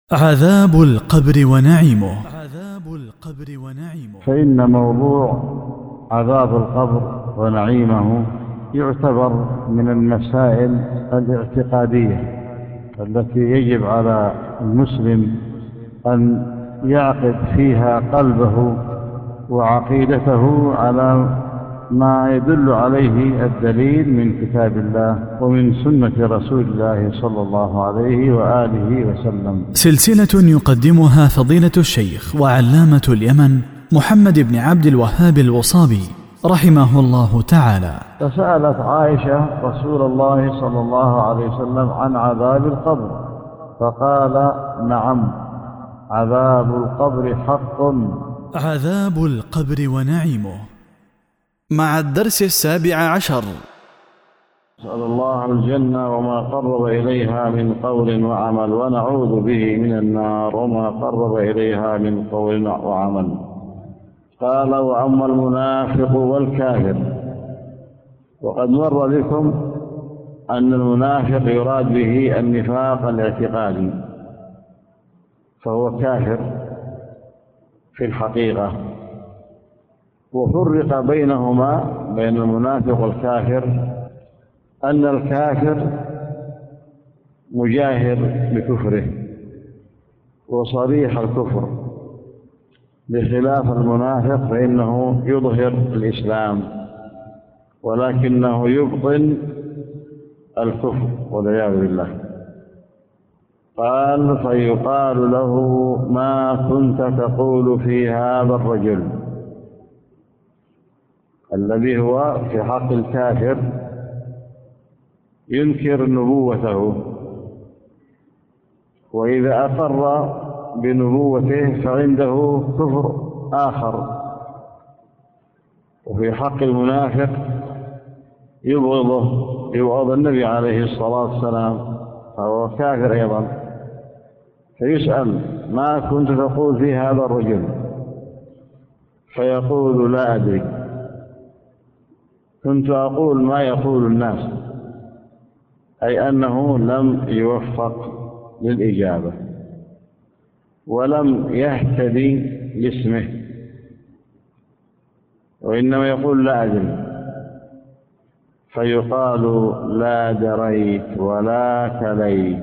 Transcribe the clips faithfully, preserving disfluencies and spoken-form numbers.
عذاب القبر ونعيمه. عذاب القبر ونعيمه. فإن موضوع عذاب القبر ونعيمه يعتبر من المسائل الاعتقادية التي يجب على المسلم أن يعقد فيها قلبه وعقيدته على ما يدل عليه الدليل من كتاب الله ومن سنة رسول الله صلى الله عليه وآله وسلم. سلسلة يقدمها فضيلة الشيخ وعلامة اليمن محمد بن عبد الوهاب الوصابي رحمه الله تعالى. فسألت عائشة رسول الله صلى الله عليه وسلم عن عذاب القبر فقال: نعم، عذاب القبر حق. عذاب القبر ونعيمه مع الدرس السابع عشر. نسأل الله الجنة وما قرب إليها من قول وعمل، ونعوذ به من النار وما قرب إليها من قول وعمل. قال: وأما المنافق والكافر. وقد مر بكم أن المنافق يراد به النفاق الاعتقادي، فهو كافر في الحقيقة. وفرق بينهما بين المنافق والكافر أن الكافر مجاهر بكفره وصريح الكفر، بخلاف المنافق فإنه يظهر الإسلام ولكنه يبطن الكفر والعياذ بالله. قال: فيقال له: ما كنت تقول في هذا الرجل، الذي هو في حق الكافر ينكر نبوته، وإذا أقر بنبوته فعنده كفر آخر. وفي حق المنافق يبغضه، يبغض النبي عليه الصلاة والسلام، فهو كافر أيضا. فيسأل: ما كنت تقول في هذا الرجل؟ فيقول: لا أدري، كنت أقول ما يقول الناس، أي أنه لم يوفق للإجابة ولم يهتدي لاسمه، وإنما يقول لا أدري. فيقال: لا دريت ولا تليت.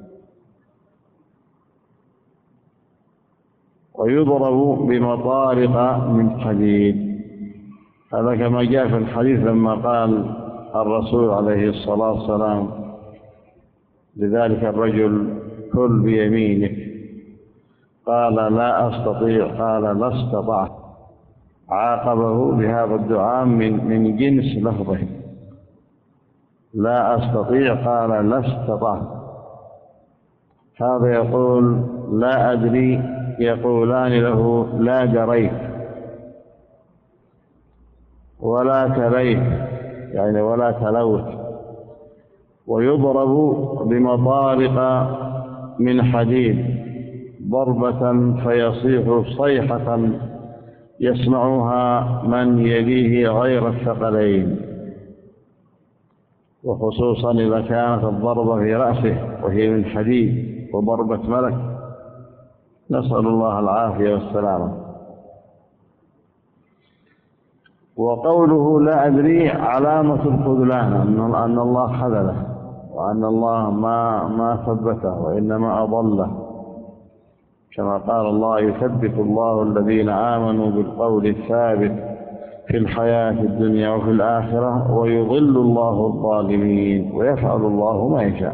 ويضرب بمطارق من حديد. هذا كما جاء في الحديث لما قال الرسول عليه الصلاة والسلام لذلك الرجل: كل بيمينك. قال: لا أستطيع. قال: لا استطعت. عاقبه بهذا الدعاء من من جنس لفظه: لا أستطيع. قال: لا استطعت. هذا يقول لا أدري، يقولان له: لا دريت ولا تليت، يعني ولا تلوت. ويضرب بمطارق من حديد ضربة فيصيح صيحة يسمعها من يليه غير الثقلين، وخصوصا إذا كانت الضربة في رأسه وهي من حديد وضربة ملك، نسأل الله العافية والسلامة. وقوله لا أدري علامة الخذلان، أن الله خذله وأن الله ما ما ثبته وإنما أضله، كما قال الله: يثبت الله الذين آمنوا بالقول الثابت في الحياة الدنيا وفي الآخرة ويضل الله الظالمين ويفعل الله ما يشاء.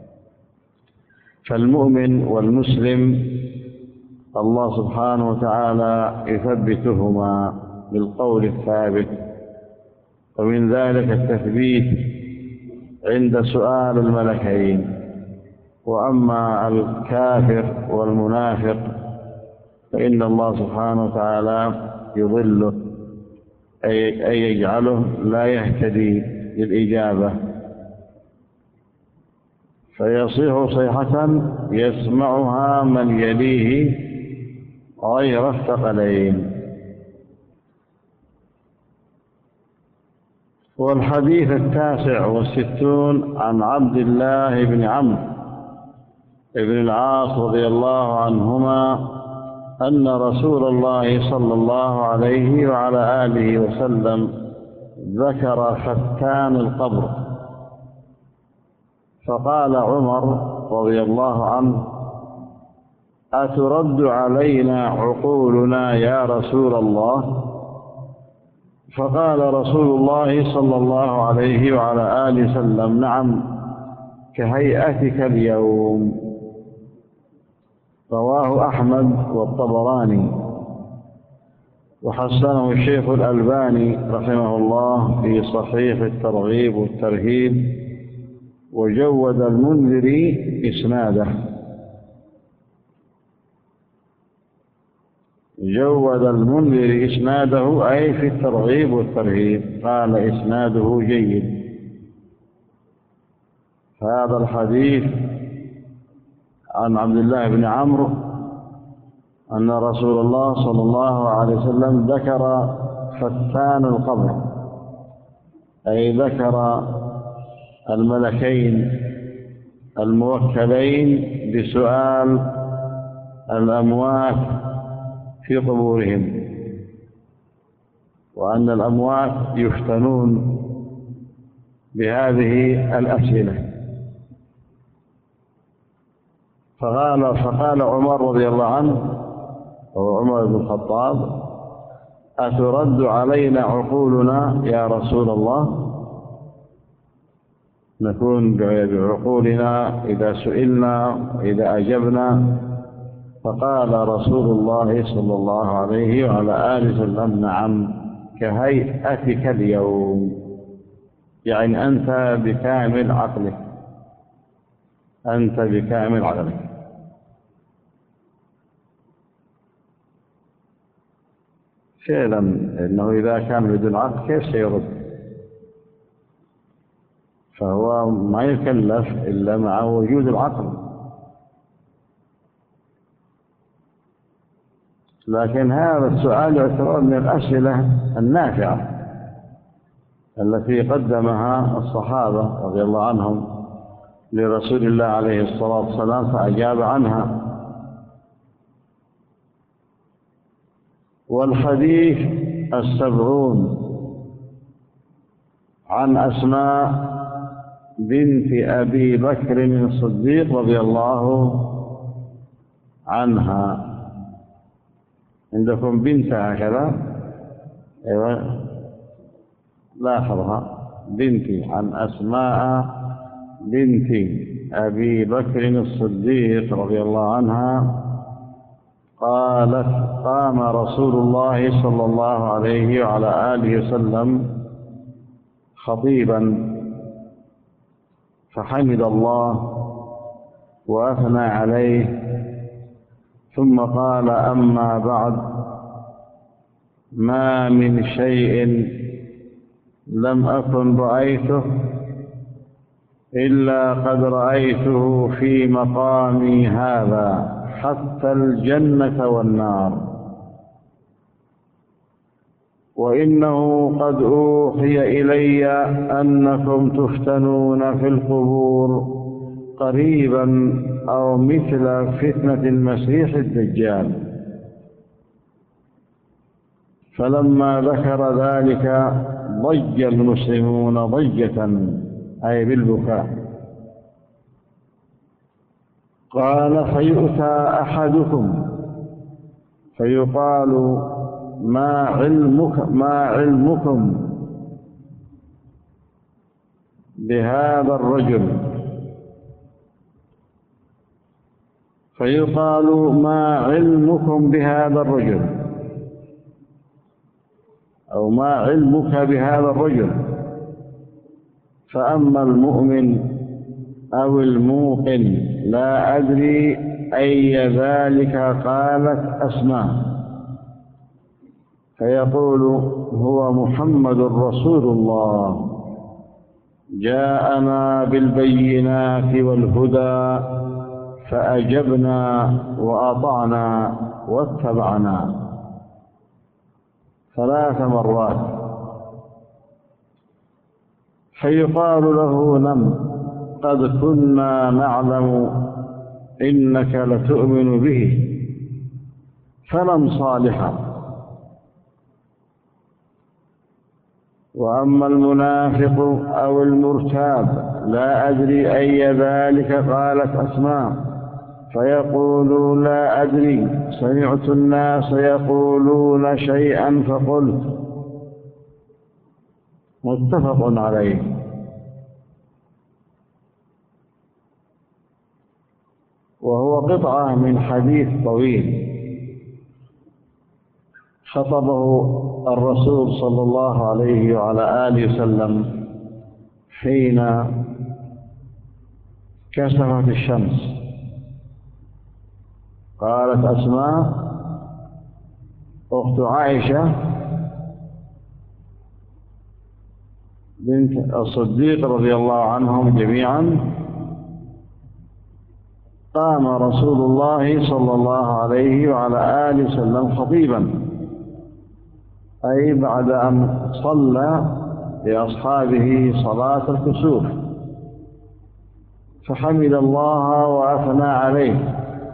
فالمؤمن والمسلم الله سبحانه وتعالى يثبتهما بالقول الثابت، ومن ذلك التثبيت عند سؤال الملكين. وأما الكافر والمنافق فإن الله سبحانه وتعالى يضله، أي يجعله لا يهتدي للإجابة، فيصيح صيحة يسمعها من يليه غير الثقلين. والحديث التاسع والستون عن عبد الله بن عمرو بن العاص رضي الله عنهما أن رسول الله صلى الله عليه وعلى آله وسلم ذكر فتان القبر، فقال عمر رضي الله عنه: أترد علينا عقولنا يا رسول الله؟ فقال رسول الله صلى الله عليه وعلى آله وسلم: نعم، كهيئتك اليوم. رواه أحمد والطبراني، وحسنه الشيخ الألباني رحمه الله في صحيح الترغيب والترهيب، وجود المنذري إسناده. جود المنذري إسناده أي في الترغيب والترهيب، قال إسناده جيد. هذا الحديث عن عبد الله بن عمرو أن رسول الله صلى الله عليه وسلم ذكر فتان القبر، أي ذكر الملكين الموكلين بسؤال الأموات في قبورهم، وأن الأموات يفتنون بهذه الأسئلة. فقال فقال عمر رضي الله عنه، وهو عمر بن الخطاب: أترد علينا عقولنا يا رسول الله؟ نكون بعقولنا إذا سئلنا وإذا أجبنا. فقال رسول الله صلى الله عليه وعلى آله وسلم: نعم، كهيئتك اليوم، يعني أنت بكامل عقلك، أنت بكامل عقلك. فعلا إنه إذا كان بدون عقل كيف سيرد؟ فهو ما يكلف إلا مع وجود العقل. لكن هذا السؤال يعتبر من الأسئلة النافعة التي قدمها الصحابة رضي الله عنهم لرسول الله عليه الصلاة والسلام فأجاب عنها. والحديث السبعون عن أسماء بنت أبي بكر الصديق رضي الله عنها. عندكم بنت هكذا؟ أيوة، لاحظها، بنتي. عن أسماء بنت أبي بكر الصديق رضي الله عنها قالت: قام رسول الله صلى الله عليه وعلى آله وسلم خطيبا فحمد الله وأثنى عليه، ثم قال: أما بعد، ما من شيء لم أكن رأيته إلا قد رأيته في مقامي هذا، حتى الجنة والنار، وإنه قد أوحي إلي أنكم تفتنون في القبور قريبا أو مثل فتنة المسيح الدجال. فلما ذكر ذلك ضج المسلمون ضجة، أي بالبكاء. قال: فيؤتى أحدكم فيقال: ما علمك ما علمكم بهذا الرجل؟ فيقال: ما علمكم بهذا الرجل، أو ما علمك بهذا الرجل؟ فأما المؤمن أو الموقن لا أدري أي ذلك قالت أسماء، فيقول: هو محمد رسول الله، جاءنا بالبينات والهدى، فأجبنا وأطعنا واتبعنا. ثلاث مرات. فيقال له: نم، قد كنا نعلم إنك لتؤمن به فلم صالحا. وأما المنافق أو المرتاب لا أدري أي ذلك قالت أسماء، فيقول لا أدري، سمعت الناس يقولون شيئا فقلت. متفق عليه. وهو قطعة من حديث طويل خطبه الرسول صلى الله عليه وعلى آله وسلم حين كسفت الشمس. قالت أسماء أخت عائشة بنت الصديق رضي الله عنهم جميعا: قام رسول الله صلى الله عليه وعلى آله وسلم خطيبا، أي بعد أن صلى لأصحابه صلاة الكسوف، فحمد الله وأثنى عليه.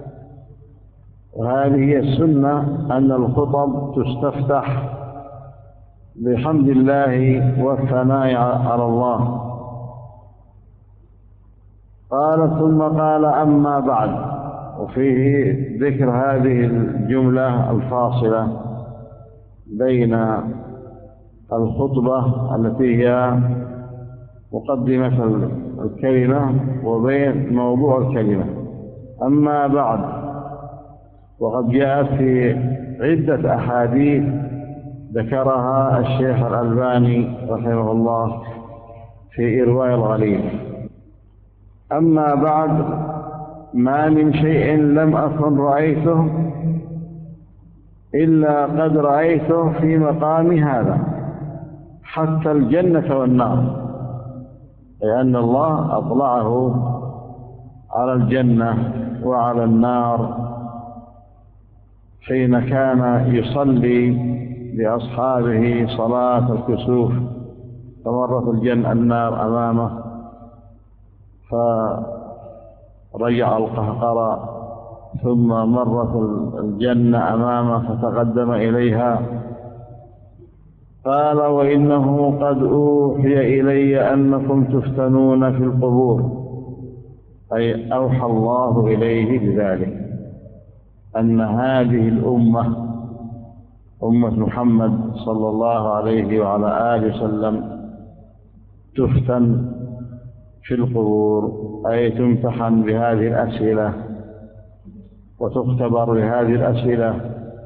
وهذه هي السنة، أن الخطب تستفتح بحمد الله والثناء على الله. قال: ثم قال: أما بعد. وفيه ذكر هذه الجملة الفاصلة بين الخطبة التي هي مقدمة الكلمة وبين موضوع الكلمة. أما بعد. وقد جاءت في عدة أحاديث ذكرها الشيخ الألباني رحمه الله في إرواء الغليل. أما بعد، ما من شيء لم أكن رأيته إلا قد رأيته في مقام هذا، حتى الجنة والنار، لأن الله أطلعه على الجنة وعلى النار حين كان يصلي لأصحابه صلاة الكسوف، فمرت الجنة النار أمامه فرجع القهقرى، ثم مرت الجنة أمامه فتقدم إليها. قال: وإنه قد أوحي إلي أنكم تفتنون في القبور، أي أوحى الله إليه بذلك، أن هذه الأمة أمة محمد صلى الله عليه وعلى آله وسلم تفتن في القبور، أي تمتحن بهذه الأسئلة وتختبر بهذه الأسئلة.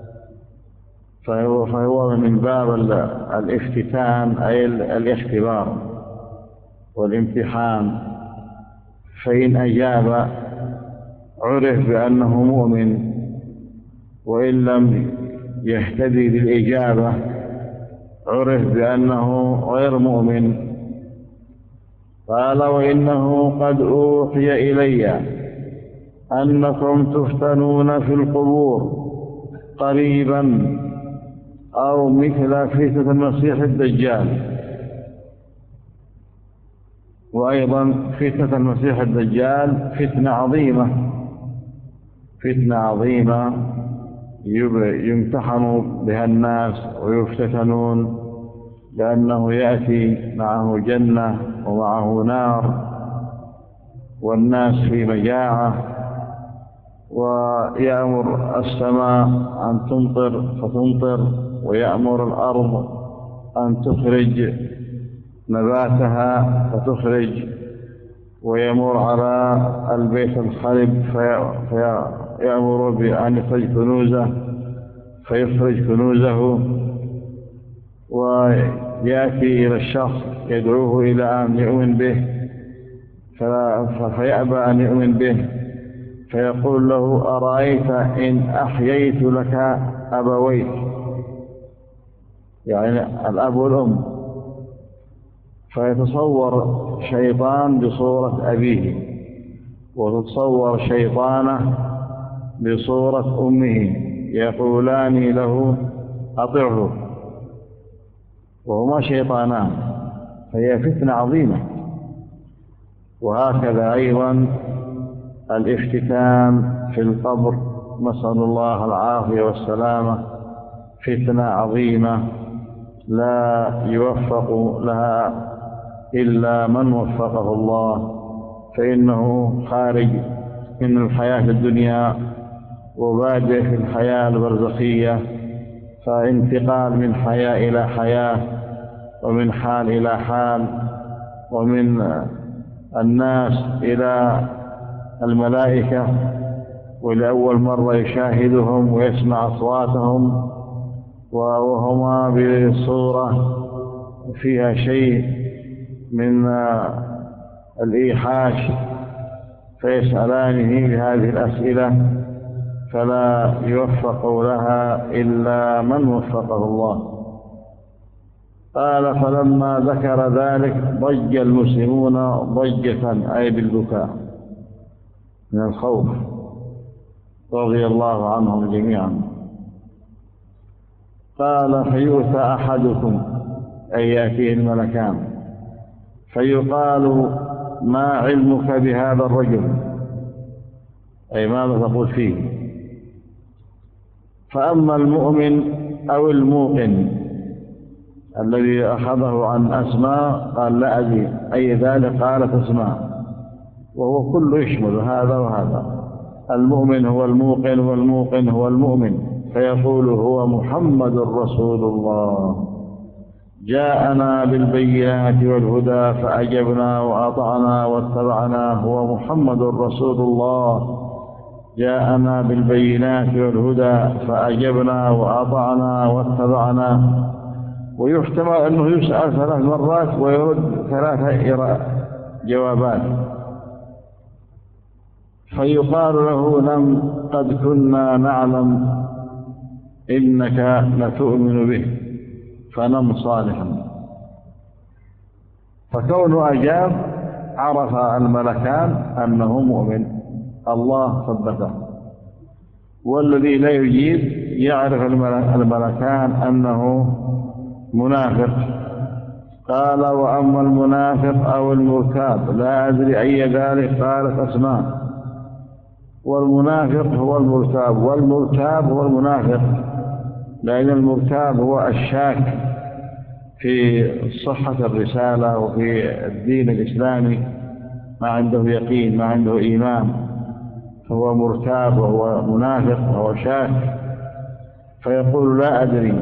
فهو, فهو من باب الافتتان، أي الاختبار والامتحان. فإن أجاب عرف بأنه مؤمن، وإن لم يهتدي بالإجابة عرف بأنه غير مؤمن. قال: وإنه قد أوحي إلي أنكم تفتنون في القبور قريبا أو مثل فتنة المسيح الدجال. وأيضا فتنة المسيح الدجال فتنة عظيمة، فتنة عظيمة يمتحن بها الناس ويفتتنون، لأنه يأتي معه جنة ومعه نار، والناس في مجاعة، ويأمر السماء أن تمطر فتمطر، ويأمر الأرض أن تخرج نباتها فتخرج، ويمر على البيت الخرب فيأمر بأن يخرج كنوزه فيخرج كنوزه، ويأتي إلى الشخص يدعوه إلى أن يؤمن به فيأبى أن يؤمن به، فيقول له: أرأيت إن أحييت لك أبويك، يعني الأب والأم. فيتصور شيطان بصورة أبيه، وتتصور شيطانة بصورة أمه، يقولان له: أطعه، وهما شيطانان. فهي فتنة عظيمة. وهكذا أيضا الافتتان في القبر، نسأل الله العافية والسلامة، فتنة عظيمة لا يوفق لها إلا من وفقه الله، فإنه خارج من الحياة الدنيا وبادئ في الحياة البرزخية، فانتقال من حياة إلى حياة ومن حال إلى حال ومن الناس إلى الملائكة، ولأول مرة يشاهدهم ويسمع أصواتهم وهما بصورة فيها شيء من الإيحاش، فيسألانه بهذه الأسئلة فلا يوفق لها إلا من وفقه الله. قال: فلما ذكر ذلك ضج المسلمون ضجة، أي بالبكاء من الخوف، رضي الله عنهم جميعا. قال: فيؤتى أحدكم، أي يأتيه الملكان، فيقال: ما علمك بهذا الرجل، أي ماذا تقول فيه؟ فأما المؤمن أو الموقن الذي أخذه عن أسماء قال: لا أدري أي ذلك، قالت أسماء، وهو كله يشمل هذا وهذا. المؤمن هو الموقن والموقن هو المؤمن، فيقول: هو محمد رسول الله، جاءنا بالبينات والهدى فأجبنا وأطعنا واتبعنا. هو محمد رسول الله، جاءنا بالبينات والهدى فأجبنا وأطعنا واتبعنا. ويحتمل أنه يسأل ثلاث مرات ويرد ثلاث جوابات، فيقال له: لم قد كنا نعلم إنك لتؤمن به فنم صالحا. فكونه أجاب عرف الملكان أنه مؤمن، الله ثبته. والذي لا يجيب يعرف الملكان أنه منافق. قال: وأما المنافق أو المرتاب لا أدري أي ذلك، قالت أسماء. والمنافق هو المرتاب، والمرتاب هو المنافق، لأن المرتاب هو الشاك في صحة الرسالة وفي الدين الإسلامي، ما عنده يقين، ما عنده إيمان، فهو مرتاب وهو منافق وهو شاك. فيقول: لا أدري،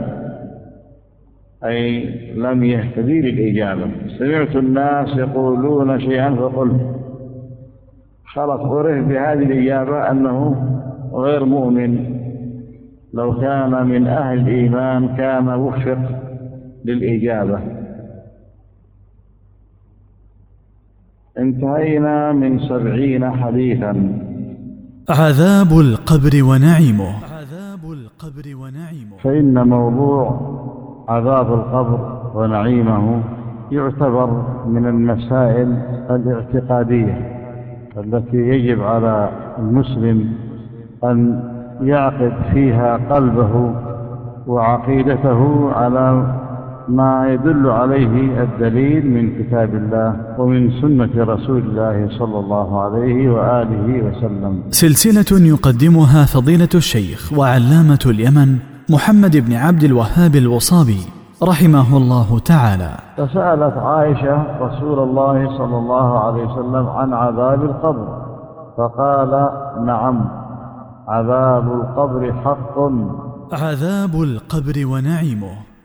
أي لم يهتدي للإجابة. سمعت الناس يقولون شيئا فقلت. خلص عرف بهذه الإجابة أنه غير مؤمن. لو كان من أهل الإيمان كان وفق للإجابة. انتهينا من سبعين حديثا. عذاب القبر ونعيمه. عذاب القبر ونعيمه. فإن موضوع عذاب القبر ونعيمه يعتبر من المسائل الاعتقادية التي يجب على المسلم أن يعقد فيها قلبه وعقيدته على ما يدل عليه الدليل من كتاب الله ومن سنة رسول الله صلى الله عليه وآله وسلم. سلسلة يقدمها فضيلة الشيخ وعلامة اليمن محمد بن عبد الوهاب الوصابي رحمه الله تعالى. فسألت عائشة رسول الله صلى الله عليه وسلم عن عذاب القبر، فقال: نعم، عذاب القبر حق. عذاب القبر ونعيمه.